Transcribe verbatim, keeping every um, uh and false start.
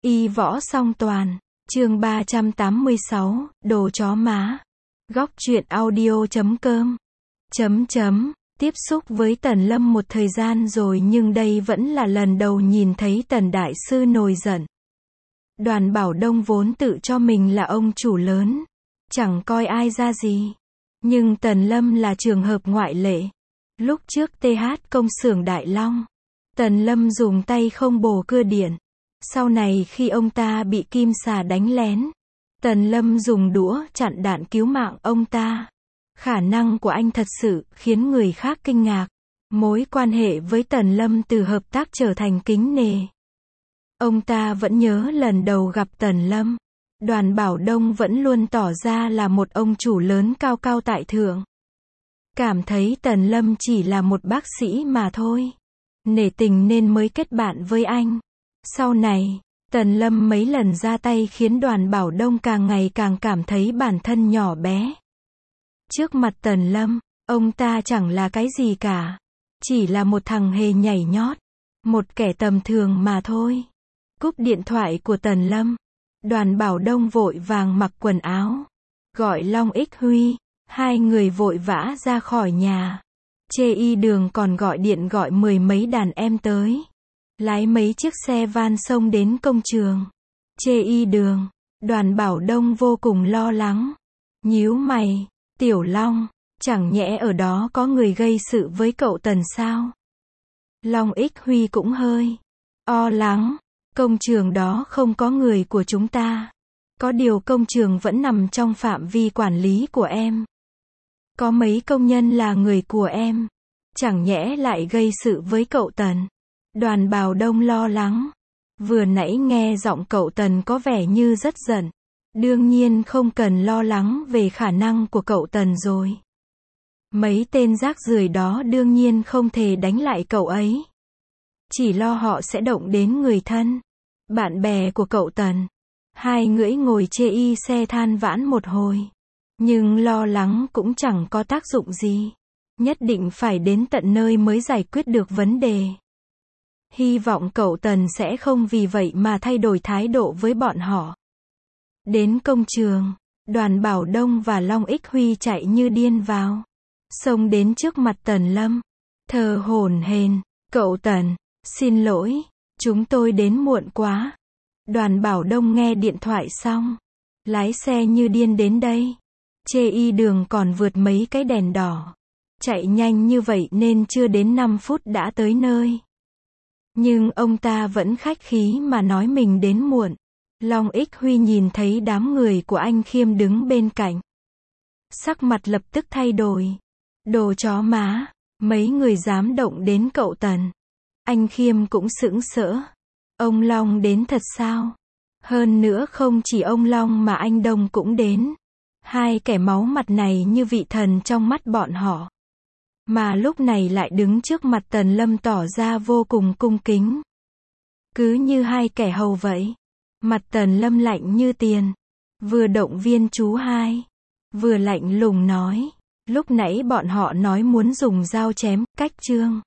Y võ song toàn, chương ba trăm tám mươi sáu, đồ chó má. Góc truyện audio chấm com. Chấm chấm, tiếp xúc với Tần Lâm một thời gian rồi nhưng đây vẫn là lần đầu nhìn thấy Tần Đại Sư nổi giận. Đoàn Bảo Đông vốn tự cho mình là ông chủ lớn, chẳng coi ai ra gì. Nhưng Tần Lâm là trường hợp ngoại lệ. Lúc trước tê hát công xưởng Đại Long, Tần Lâm dùng tay không bổ cưa điện. Sau này khi ông ta bị kim xà đánh lén, Tần Lâm dùng đũa chặn đạn cứu mạng ông ta. Khả năng của anh thật sự khiến người khác kinh ngạc. Mối quan hệ với Tần Lâm từ hợp tác trở thành kính nể. Ông ta vẫn nhớ lần đầu gặp Tần Lâm, Đoàn Bảo Đông vẫn luôn tỏ ra là một ông chủ lớn cao cao tại thượng. Cảm thấy Tần Lâm chỉ là một bác sĩ mà thôi. Nể tình nên mới kết bạn với anh. Sau này, Tần Lâm mấy lần ra tay khiến Đoàn Bảo Đông càng ngày càng cảm thấy bản thân nhỏ bé. Trước mặt Tần Lâm, ông ta chẳng là cái gì cả. Chỉ là một thằng hề nhảy nhót. Một kẻ tầm thường mà thôi. Cúp điện thoại của Tần Lâm, Đoàn Bảo Đông vội vàng mặc quần áo. Gọi Long Ích Huy. Hai người vội vã ra khỏi nhà. Chê Y Đường còn gọi điện gọi mười mấy đàn em tới. Lái mấy chiếc xe van xông đến công trường. Chê Y Đường, Đoàn Bảo Đông vô cùng lo lắng. Nhíu mày, Tiểu Long, chẳng nhẽ ở đó có người gây sự với cậu Tần sao? Long Ích Huy cũng hơi o lắng. Công trường đó không có người của chúng ta. Có điều công trường vẫn nằm trong phạm vi quản lý của em. Có mấy công nhân là người của em. Chẳng nhẽ lại gây sự với cậu Tần. Đoàn Bảo Đông lo lắng. Vừa nãy nghe giọng cậu Tần có vẻ như rất giận. Đương nhiên không cần lo lắng về khả năng của cậu Tần rồi. Mấy tên rác rưởi đó đương nhiên không thể đánh lại cậu ấy. Chỉ lo họ sẽ động đến người thân, bạn bè của cậu Tần. Hai ngưỡi ngồi chê y xe than vãn một hồi. Nhưng lo lắng cũng chẳng có tác dụng gì. Nhất định phải đến tận nơi mới giải quyết được vấn đề. Hy vọng cậu Tần sẽ không vì vậy mà thay đổi thái độ với bọn họ. Đến công trường, Đoàn Bảo Đông và Long Ích Huy chạy như điên vào. Xông đến trước mặt Tần Lâm. Thở hổn hển, cậu Tần, xin lỗi, chúng tôi đến muộn quá. Đoàn Bảo Đông nghe điện thoại xong, lái xe như điên đến đây. Chê Y Đường còn vượt mấy cái đèn đỏ. Chạy nhanh như vậy nên chưa đến năm phút đã tới nơi. Nhưng ông ta vẫn khách khí mà nói mình đến muộn. Long Ích Huy nhìn thấy đám người của anh Khiêm đứng bên cạnh. Sắc mặt lập tức thay đổi. Đồ chó má, mấy người dám động đến cậu Tần. Anh Khiêm cũng sững sỡ. Ông Long đến thật sao? Hơn nữa không chỉ ông Long mà anh Đông cũng đến. Hai kẻ máu mặt này như vị thần trong mắt bọn họ. Mà lúc này lại đứng trước mặt Tần Lâm tỏ ra vô cùng cung kính. Cứ như hai kẻ hầu vậy. Mặt Tần Lâm lạnh như tiền. Vừa động viên chú hai. Vừa lạnh lùng nói. Lúc nãy bọn họ nói muốn dùng dao chém, cách trương.